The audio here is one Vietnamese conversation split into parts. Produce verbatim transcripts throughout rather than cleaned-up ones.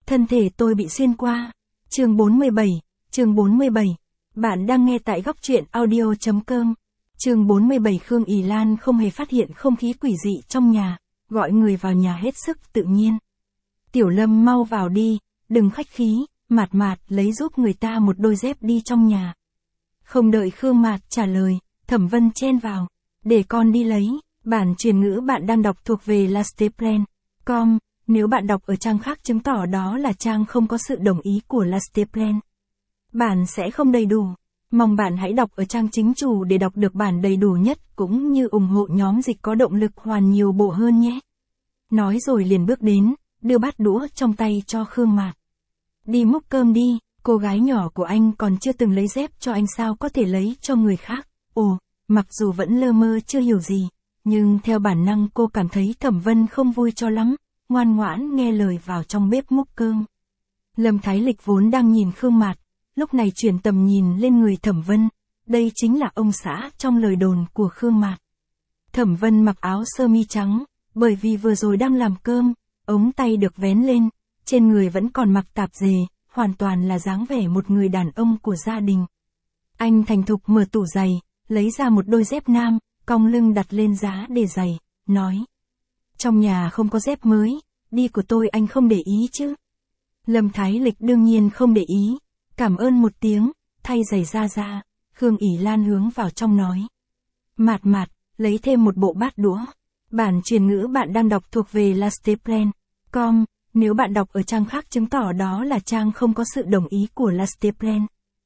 Thân thể tôi bị xuyên qua. Chương bốn mươi bảy, chương bốn mươi bảy. Bạn đang nghe tại góc truyện audio chấm com. Chương bốn mươi bảy. Khương ỷ Lan không hề phát hiện không khí quỷ dị trong nhà, gọi người vào nhà hết sức tự nhiên. Tiểu Lâm mau vào đi, đừng khách khí, Mạt Mạt lấy giúp người ta một đôi dép đi trong nhà. Không đợi Khương Mạt trả lời, Thẩm Vân chen vào. Để con đi lấy, bản truyền ngữ bạn đang đọc thuộc về lasteplan chấm com. Nếu bạn đọc ở trang khác chứng tỏ đó là trang không có sự đồng ý của lasteplan. Bản sẽ không đầy đủ. Mong bạn hãy đọc ở trang chính chủ để đọc được bản đầy đủ nhất cũng như ủng hộ nhóm dịch có động lực hoàn nhiều bộ hơn nhé. Nói rồi liền bước đến, đưa bát đũa trong tay cho Khương Mạt. Đi múc cơm đi, cô gái nhỏ của anh còn chưa từng lấy dép cho anh sao có thể lấy cho người khác. Ồ, mặc dù vẫn lơ mơ chưa hiểu gì, nhưng theo bản năng cô cảm thấy Thẩm Vân không vui cho lắm, ngoan ngoãn nghe lời vào trong bếp múc cơm. Lâm Thái Lịch vốn đang nhìn Khương Mạt, lúc này chuyển tầm nhìn lên người Thẩm Vân, đây chính là ông xã trong lời đồn của Khương Mạt. Thẩm Vân mặc áo sơ mi trắng, bởi vì vừa rồi đang làm cơm, ống tay được vén lên, trên người vẫn còn mặc tạp dề, hoàn toàn là dáng vẻ một người đàn ông của gia đình. Anh thành thục mở tủ giày, lấy ra một đôi dép nam, cong lưng đặt lên giá để giày, nói. Trong nhà không có dép mới, đi của tôi anh không để ý chứ. Lâm Thái Lịch đương nhiên không để ý, cảm ơn một tiếng, thay giày ra ra, Khương ỷ Lan hướng vào trong nói. Mạt Mạt, lấy thêm một bộ bát đũa. Bản truyền ngữ bạn đang đọc thuộc về lasteplan chấm com, nếu bạn đọc ở trang khác chứng tỏ đó là trang không có sự đồng ý của lasteplan.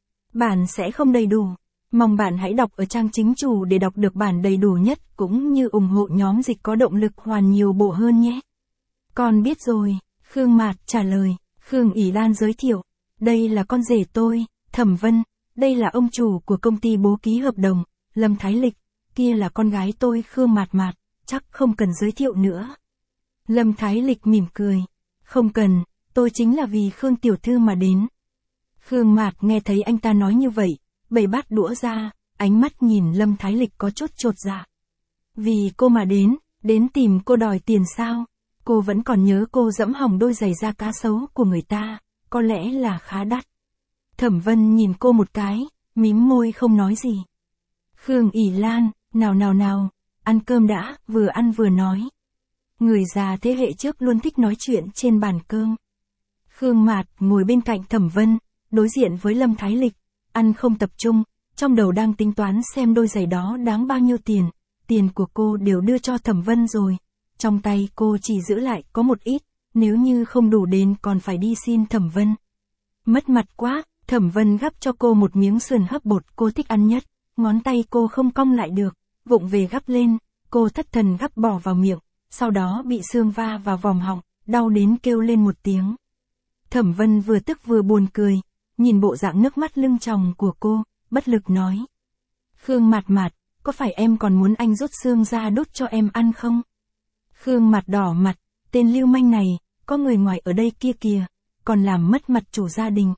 Bản sẽ không đầy đủ. Mong bạn hãy đọc ở trang chính chủ để đọc được bản đầy đủ nhất cũng như ủng hộ nhóm dịch có động lực hoàn nhiều bộ hơn nhé. Con biết rồi, Khương Mạt trả lời. Khương ỷ Lan giới thiệu. Đây là con rể tôi, Thẩm Vân, đây là ông chủ của công ty bố ký hợp đồng, Lâm Thái Lịch, kia là con gái tôi Khương Mạt Mạt, chắc không cần giới thiệu nữa. Lâm Thái Lịch mỉm cười. Không cần, tôi chính là vì Khương tiểu thư mà đến. Khương Mạt nghe thấy anh ta nói như vậy, bày bát đũa ra, ánh mắt nhìn Lâm Thái Lịch có chút chột dạ. Vì cô mà đến, đến tìm cô đòi tiền sao? Cô vẫn còn nhớ cô dẫm hỏng đôi giày da cá sấu của người ta, có lẽ là khá đắt. Thẩm Vân nhìn cô một cái, mím môi không nói gì. Khương ỷ Lan, nào nào nào, ăn cơm đã, vừa ăn vừa nói. Người già thế hệ trước luôn thích nói chuyện trên bàn cơm. Khương Mạt ngồi bên cạnh Thẩm Vân, đối diện với Lâm Thái Lịch, ăn không tập trung, trong đầu đang tính toán xem đôi giày đó đáng bao nhiêu tiền, tiền của cô đều đưa cho Thẩm Vân rồi, trong tay cô chỉ giữ lại có một ít, nếu như không đủ đến còn phải đi xin Thẩm Vân. Mất mặt quá, Thẩm Vân gắp cho cô một miếng sườn hấp bột cô thích ăn nhất, ngón tay cô không cong lại được, vụng về gắp lên, cô thất thần gắp bỏ vào miệng, sau đó bị xương va vào vòng họng, đau đến kêu lên một tiếng. Thẩm Vân vừa tức vừa buồn cười, nhìn bộ dạng nước mắt lưng tròng của cô, bất lực nói. Khương Mạt Mạt, có phải em còn muốn anh rút xương ra đút cho em ăn không? Khương Mạt đỏ mặt, tên lưu manh này, có người ngoài ở đây kia kìa, còn làm mất mặt chủ gia đình.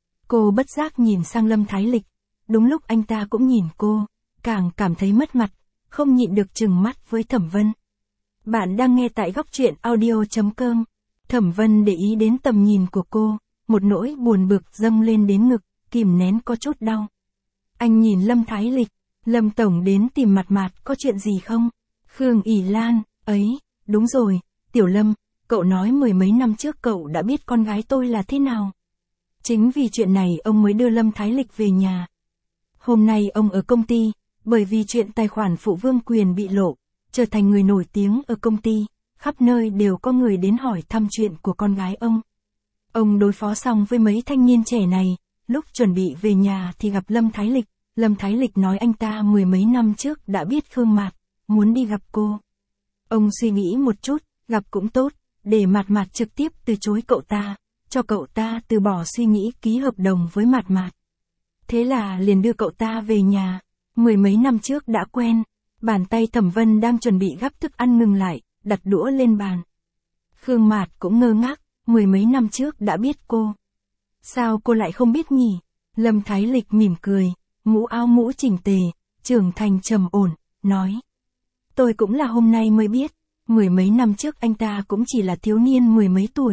Cô bất giác nhìn sang Lâm Thái Lịch, đúng lúc anh ta cũng nhìn cô, càng cảm thấy mất mặt, không nhịn được trừng mắt với Thẩm Vân. Bạn đang nghe tại góc truyện audio chấm com. Thẩm Vân để ý đến tầm nhìn của cô, một nỗi buồn bực dâng lên đến ngực, kìm nén có chút đau. Anh nhìn Lâm Thái Lịch, Lâm tổng đến tìm Mạt Mạt có chuyện gì không? Khương ỷ Lan, ấy, đúng rồi, Tiểu Lâm, cậu nói mười mấy năm trước cậu đã biết con gái tôi là thế nào. Chính vì chuyện này ông mới đưa Lâm Thái Lịch về nhà. Hôm nay ông ở công ty, bởi vì chuyện tài khoản phụ vương quyền bị lộ, trở thành người nổi tiếng ở công ty, khắp nơi đều có người đến hỏi thăm chuyện của con gái ông. Ông đối phó xong với mấy thanh niên trẻ này, lúc chuẩn bị về nhà thì gặp Lâm Thái Lịch, Lâm Thái Lịch nói anh ta mười mấy năm trước đã biết Khương Mạt, muốn đi gặp cô. Ông suy nghĩ một chút, gặp cũng tốt, để Mạt Mạt trực tiếp từ chối cậu ta, cho cậu ta từ bỏ suy nghĩ ký hợp đồng với Mạt Mạt. Thế là liền đưa cậu ta về nhà, mười mấy năm trước đã quen. Bàn tay Thẩm Vân đang chuẩn bị gắp thức ăn ngừng lại, đặt đũa lên bàn. Khương Mạt cũng ngơ ngác, mười mấy năm trước đã biết cô. Sao cô lại không biết nhỉ? Lâm Thái Lịch mỉm cười, mũ áo mũ chỉnh tề, trưởng thành trầm ổn, nói. Tôi cũng là hôm nay mới biết, mười mấy năm trước anh ta cũng chỉ là thiếu niên mười mấy tuổi,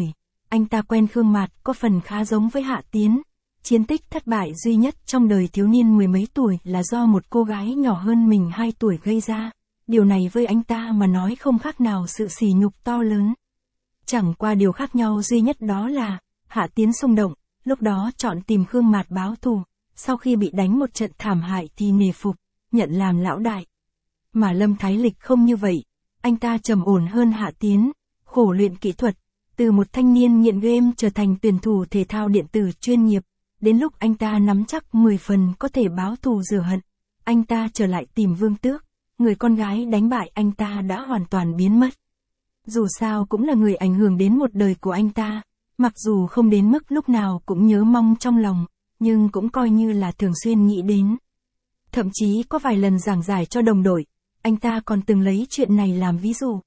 anh ta quen Khương Mạt có phần khá giống với Hạ Tiến. Chiến tích thất bại duy nhất trong đời thiếu niên mười mấy tuổi là do một cô gái nhỏ hơn mình hai tuổi gây ra. Điều này với anh ta mà nói không khác nào sự sỉ nhục to lớn. Chẳng qua điều khác nhau duy nhất đó là, Hạ Tiến xung động, lúc đó chọn tìm Khương Mạt báo thù, sau khi bị đánh một trận thảm hại thì nề phục, nhận làm lão đại. Mà Lâm Thái Lịch không như vậy, anh ta trầm ổn hơn Hạ Tiến, khổ luyện kỹ thuật, từ một thanh niên nghiện game trở thành tuyển thủ thể thao điện tử chuyên nghiệp, đến lúc anh ta nắm chắc mười phần có thể báo thù rửa hận, anh ta trở lại tìm Vương Tước, người con gái đánh bại anh ta đã hoàn toàn biến mất. Dù sao cũng là người ảnh hưởng đến một đời của anh ta, mặc dù không đến mức lúc nào cũng nhớ mong trong lòng, nhưng cũng coi như là thường xuyên nghĩ đến. Thậm chí có vài lần giảng giải cho đồng đội, anh ta còn từng lấy chuyện này làm ví dụ.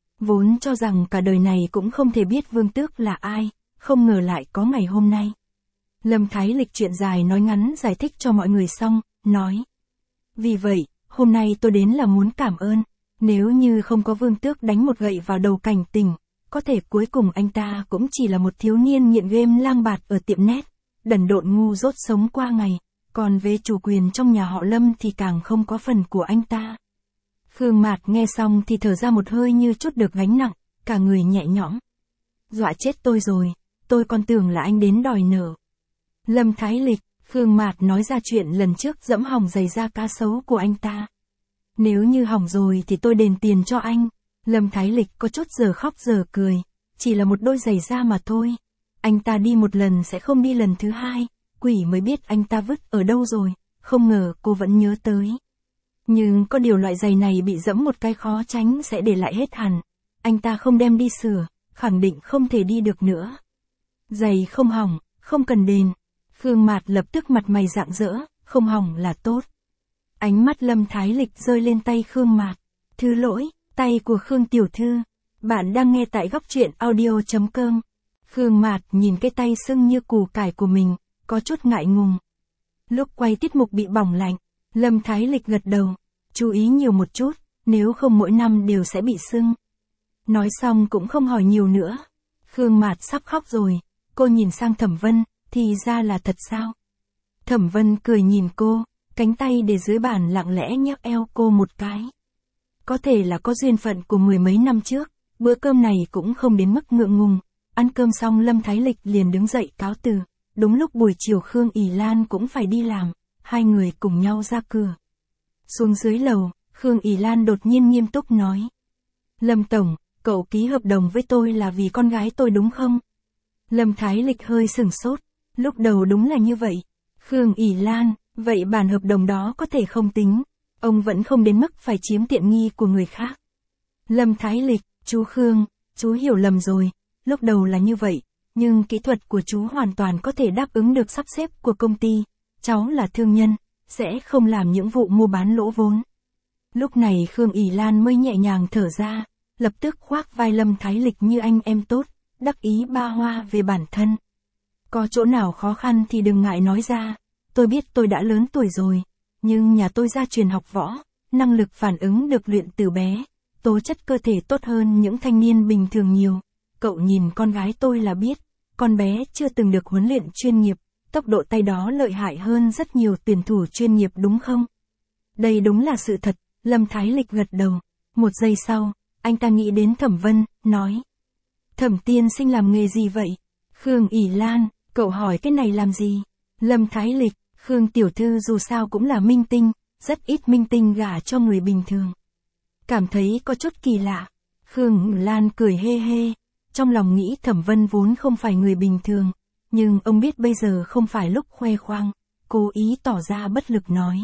Vốn cho rằng cả đời này cũng không thể biết Vương Tước là ai, không ngờ lại có ngày hôm nay. Lâm Thái Lịch chuyện dài nói ngắn giải thích cho mọi người xong, nói. Vì vậy, hôm nay tôi đến là muốn cảm ơn, nếu như không có Vương Tước đánh một gậy vào đầu Cảnh Tình, có thể cuối cùng anh ta cũng chỉ là một thiếu niên nghiện game lang bạt ở tiệm net, đần độn ngu dốt sống qua ngày, còn về chủ quyền trong nhà họ Lâm thì càng không có phần của anh ta. Khương Mạt nghe xong thì thở ra một hơi như trút được gánh nặng, cả người nhẹ nhõm. Dọa chết tôi rồi, tôi còn tưởng là anh đến đòi nợ. Lâm Thái Lịch, Khương Mạt nói ra chuyện lần trước dẫm hỏng giày da cá sấu của anh ta. Nếu như hỏng rồi thì tôi đền tiền cho anh. Lâm Thái Lịch có chút giờ khóc giờ cười, chỉ là một đôi giày da mà thôi. Anh ta đi một lần sẽ không đi lần thứ hai, quỷ mới biết anh ta vứt ở đâu rồi, không ngờ cô vẫn nhớ tới. Nhưng có điều loại giày này bị dẫm một cái khó tránh sẽ để lại hết hẳn. Anh ta không đem đi sửa, khẳng định không thể đi được nữa. Giày không hỏng, không cần đền. Khương Mạt lập tức mặt mày rạng rỡ, không hỏng là tốt. Ánh mắt Lâm Thái Lịch rơi lên tay Khương Mạt. Thứ lỗi, tay của Khương tiểu thư. Bạn đang nghe tại góc truyện audio chấm com. Khương Mạt nhìn cái tay sưng như củ cải của mình, có chút ngại ngùng. Lúc quay tiết mục bị bỏng lạnh, Lâm Thái Lịch gật đầu. Chú ý nhiều một chút, nếu không mỗi năm đều sẽ bị sưng. Nói xong cũng không hỏi nhiều nữa. Khương Mạt sắp khóc rồi, cô nhìn sang Thẩm Vân, thì ra là thật sao? Thẩm Vân cười nhìn cô, cánh tay để dưới bàn lặng lẽ nhấc eo cô một cái. Có thể là có duyên phận của mười mấy năm trước, bữa cơm này cũng không đến mức ngượng ngùng. Ăn cơm xong Lâm Thái Lịch liền đứng dậy cáo từ. Đúng lúc buổi chiều Khương ỷ Lan cũng phải đi làm, hai người cùng nhau ra cửa. Xuống dưới lầu, Khương ỷ Lan đột nhiên nghiêm túc nói. Lâm Tổng, cậu ký hợp đồng với tôi là vì con gái tôi đúng không? Lâm Thái Lịch hơi sửng sốt, lúc đầu đúng là như vậy. Khương ỷ Lan, vậy bản hợp đồng đó có thể không tính, ông vẫn không đến mức phải chiếm tiện nghi của người khác. Lâm Thái Lịch, chú Khương, chú hiểu lầm rồi, lúc đầu là như vậy, nhưng kỹ thuật của chú hoàn toàn có thể đáp ứng được sắp xếp của công ty, cháu là thương nhân, sẽ không làm những vụ mua bán lỗ vốn. Lúc này Khương ỷ Lan mới nhẹ nhàng thở ra, lập tức khoác vai Lâm Thái Lịch như anh em tốt, đắc ý ba hoa về bản thân. Có chỗ nào khó khăn thì đừng ngại nói ra, tôi biết tôi đã lớn tuổi rồi, nhưng nhà tôi gia truyền học võ, năng lực phản ứng được luyện từ bé, tố chất cơ thể tốt hơn những thanh niên bình thường nhiều. Cậu nhìn con gái tôi là biết, con bé chưa từng được huấn luyện chuyên nghiệp, tốc độ tay đó lợi hại hơn rất nhiều tuyển thủ chuyên nghiệp đúng không? Đây đúng là sự thật, Lâm Thái Lịch gật đầu. Một giây sau, anh ta nghĩ đến Thẩm Vân, nói. Thẩm tiên sinh làm nghề gì vậy? Khương ỷ Lan, cậu hỏi cái này làm gì? Lâm Thái Lịch, Khương tiểu thư dù sao cũng là minh tinh, rất ít minh tinh gả cho người bình thường. Cảm thấy có chút kỳ lạ. Khương ỷ Lan cười hê hê, trong lòng nghĩ Thẩm Vân vốn không phải người bình thường, nhưng ông biết bây giờ không phải lúc khoe khoang, cố ý tỏ ra bất lực nói.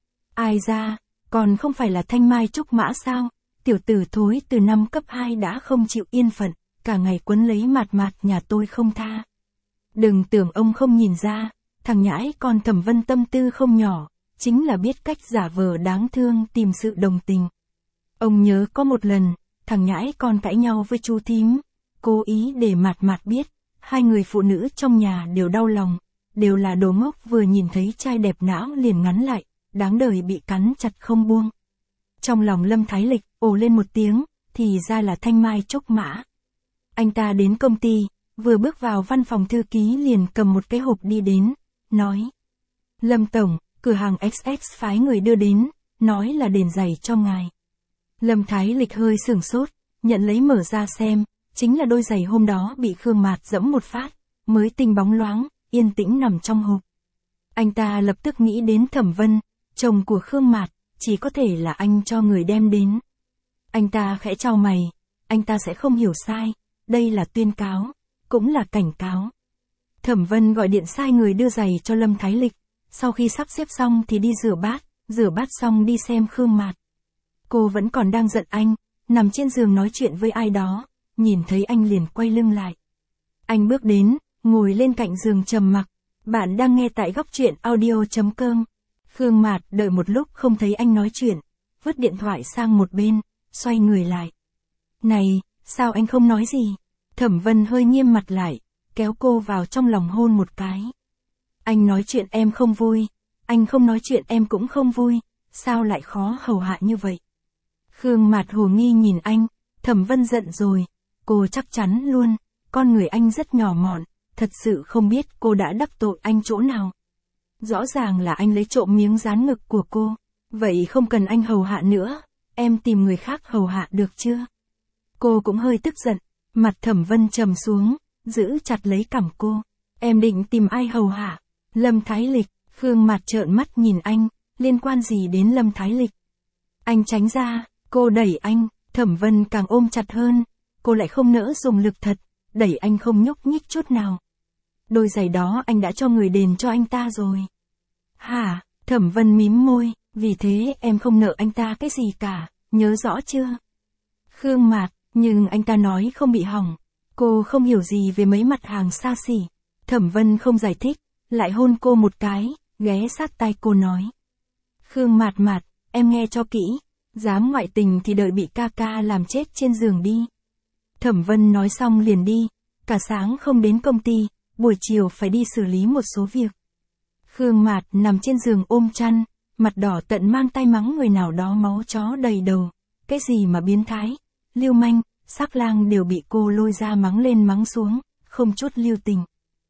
Ai ra, còn không phải là Thanh Mai Trúc Mã sao? Tiểu tử thối từ năm cấp hai đã không chịu yên phận, cả ngày quấn lấy Mạt Mạt nhà tôi không tha. Đừng tưởng ông không nhìn ra, thằng nhãi con Thẩm Vân tâm tư không nhỏ, chính là biết cách giả vờ đáng thương tìm sự đồng tình. Ông nhớ có một lần, thằng nhãi con cãi nhau với chú thím, cố ý để Mạt Mạt biết, hai người phụ nữ trong nhà đều đau lòng, đều là đồ ngốc vừa nhìn thấy trai đẹp não liền ngắn lại, đáng đời bị cắn chặt không buông. Trong lòng Lâm Thái Lịch ồ lên một tiếng, thì ra là Thanh Mai Trúc Mã. Anh ta đến công ty, vừa bước vào văn phòng thư ký liền cầm một cái hộp đi đến, nói. Lâm Tổng, cửa hàng ích ét phái người đưa đến, nói là đền giày cho ngài. Lâm Thái Lịch hơi sửng sốt, nhận lấy mở ra xem, chính là đôi giày hôm đó bị Khương Mạt dẫm một phát, mới tinh bóng loáng, yên tĩnh nằm trong hộp. Anh ta lập tức nghĩ đến Thẩm Vân, chồng của Khương Mạt, chỉ có thể là anh cho người đem đến. Anh ta khẽ chau mày, anh ta sẽ không hiểu sai, đây là tuyên cáo, cũng là cảnh cáo. Thẩm Vân gọi điện sai người đưa giày cho Lâm Thái Lịch, sau khi sắp xếp xong thì đi rửa bát, rửa bát xong đi xem Khương Mạt. Cô vẫn còn đang giận anh, nằm trên giường nói chuyện với ai đó, nhìn thấy anh liền quay lưng lại. Anh bước đến, ngồi lên cạnh giường trầm mặc. Bạn đang nghe tại góc truyện audio chấm com. Khương Mạt đợi một lúc không thấy anh nói chuyện, vứt điện thoại sang một bên, xoay người lại. Này, sao anh không nói gì? Thẩm Vân hơi nghiêm mặt lại, kéo cô vào trong lòng hôn một cái. Anh nói chuyện em không vui, anh không nói chuyện em cũng không vui, sao lại khó hầu hạ như vậy? Khương Mạt hồ nghi nhìn anh, Thẩm Vân giận rồi, cô chắc chắn luôn, con người anh rất nhỏ mọn, thật sự không biết cô đã đắc tội anh chỗ nào. Rõ ràng là anh lấy trộm miếng dán ngực của cô, vậy không cần anh hầu hạ nữa, em tìm người khác hầu hạ được chưa? Cô cũng hơi tức giận, mặt Thẩm Vân trầm xuống, giữ chặt lấy cằm cô. Em định tìm ai hầu hạ? Lâm Thái Lịch. Khương Mạt trợn mắt nhìn anh, liên quan gì đến Lâm Thái Lịch? Anh tránh ra, cô đẩy anh, Thẩm Vân càng ôm chặt hơn, cô lại không nỡ dùng lực thật, đẩy anh không nhúc nhích chút nào. Đôi giày đó anh đã cho người đền cho anh ta rồi. Hả? Thẩm Vân mím môi, vì thế em không nợ anh ta cái gì cả, nhớ rõ chưa? Khương Mạt, nhưng anh ta nói không bị hỏng. Cô không hiểu gì về mấy mặt hàng xa xỉ. Thẩm Vân không giải thích, lại hôn cô một cái, ghé sát tai cô nói. Khương Mạt Mạt, em nghe cho kỹ, dám ngoại tình thì đợi bị ca ca làm chết trên giường đi. Thẩm Vân nói xong liền đi, cả sáng không đến công ty, buổi chiều phải đi xử lý một số việc. Khương Mạt nằm trên giường ôm chăn, mặt đỏ tận mang tay mắng người nào đó máu chó đầy đầu, cái gì mà biến thái, lưu manh, sắc lang đều bị cô lôi ra mắng lên mắng xuống, không chút lưu tình.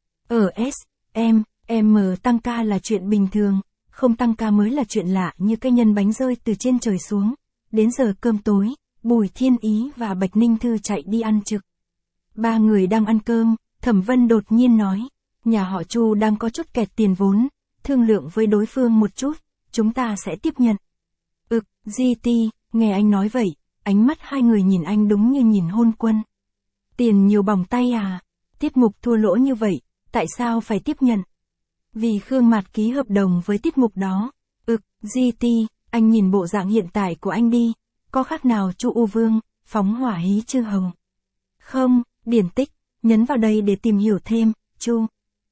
Ở S, em, em M tăng ca là chuyện bình thường, không tăng ca mới là chuyện lạ như cái nhân bánh rơi từ trên trời xuống. Đến giờ cơm tối, Bùi Thiên Ý và Bạch Ninh Thư chạy đi ăn trực. Ba người đang ăn cơm, Thẩm Vân đột nhiên nói, nhà họ Chu đang có chút kẹt tiền vốn, thương lượng với đối phương một chút, chúng ta sẽ tiếp nhận. Ực, giê tê, nghe anh nói vậy, ánh mắt hai người nhìn anh đúng như nhìn hôn quân. Tiền nhiều bỏng tay à, tiết mục thua lỗ như vậy, tại sao phải tiếp nhận? Vì Khương Mạt ký hợp đồng với tiết mục đó. Ực, giê tê, anh nhìn bộ dạng hiện tại của anh đi, có khác nào Chu U Vương, phóng hỏa hí chư hồng? Không, điển tích, nhấn vào đây để tìm hiểu thêm, Chu.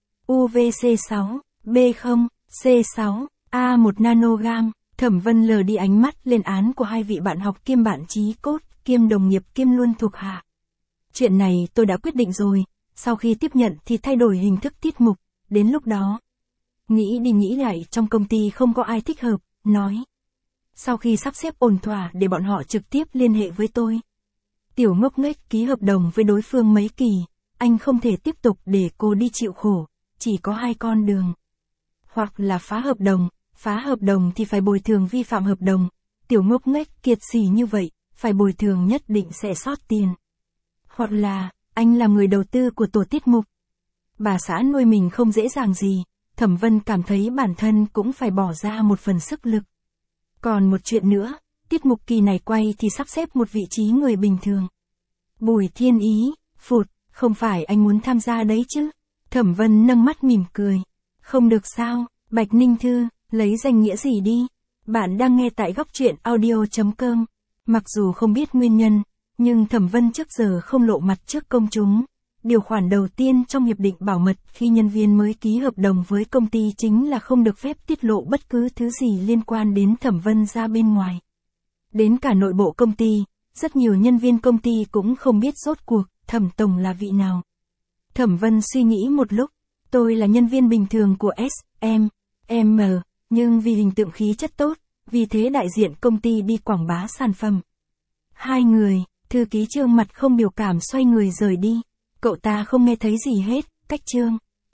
u vê xê sáu, B không, C sáu, A một nanogam. Thẩm Vân lờ đi ánh mắt lên án của hai vị bạn học kiêm bạn chí cốt, kiêm đồng nghiệp kiêm luôn thuộc hạ. Chuyện này tôi đã quyết định rồi, sau khi tiếp nhận thì thay đổi hình thức tiết mục, đến lúc đó. Nghĩ đi nghĩ lại trong công ty không có ai thích hợp, nói. Sau khi sắp xếp ổn thỏa để bọn họ trực tiếp liên hệ với tôi. Tiểu ngốc nghếch ký hợp đồng với đối phương mấy kỳ, anh không thể tiếp tục để cô đi chịu khổ, chỉ có hai con đường. Hoặc là phá hợp đồng, phá hợp đồng thì phải bồi thường vi phạm hợp đồng, tiểu ngốc nghếch kiệt xỉ như vậy, phải bồi thường nhất định sẽ sót tiền. Hoặc là, anh là người đầu tư của tổ tiết mục. Bà xã nuôi mình không dễ dàng gì, Thẩm Vân cảm thấy bản thân cũng phải bỏ ra một phần sức lực. Còn một chuyện nữa, tiết mục kỳ này quay thì sắp xếp một vị trí người bình thường. Bùi Thiên Ý, phụt, không phải anh muốn tham gia đấy chứ? Thẩm Vân nâng mắt mỉm cười. Không được sao, Bạch Ninh Thư, lấy danh nghĩa gì đi? Bạn đang nghe tại góc truyện audio chấm com. Mặc dù không biết nguyên nhân, nhưng Thẩm Vân trước giờ không lộ mặt trước công chúng. Điều khoản đầu tiên trong hiệp định bảo mật khi nhân viên mới ký hợp đồng với công ty chính là không được phép tiết lộ bất cứ thứ gì liên quan đến Thẩm Vân ra bên ngoài. Đến cả nội bộ công ty, rất nhiều nhân viên công ty cũng không biết rốt cuộc Thẩm Tổng là vị nào. Thẩm Vân suy nghĩ một lúc, tôi là nhân viên bình thường của S, M, M, nhưng vì hình tượng khí chất tốt, vì thế đại diện công ty đi quảng bá sản phẩm. Hai người, thư ký Trương mặt không biểu cảm xoay người rời đi. Cậu ta không nghe thấy gì hết, cách chương.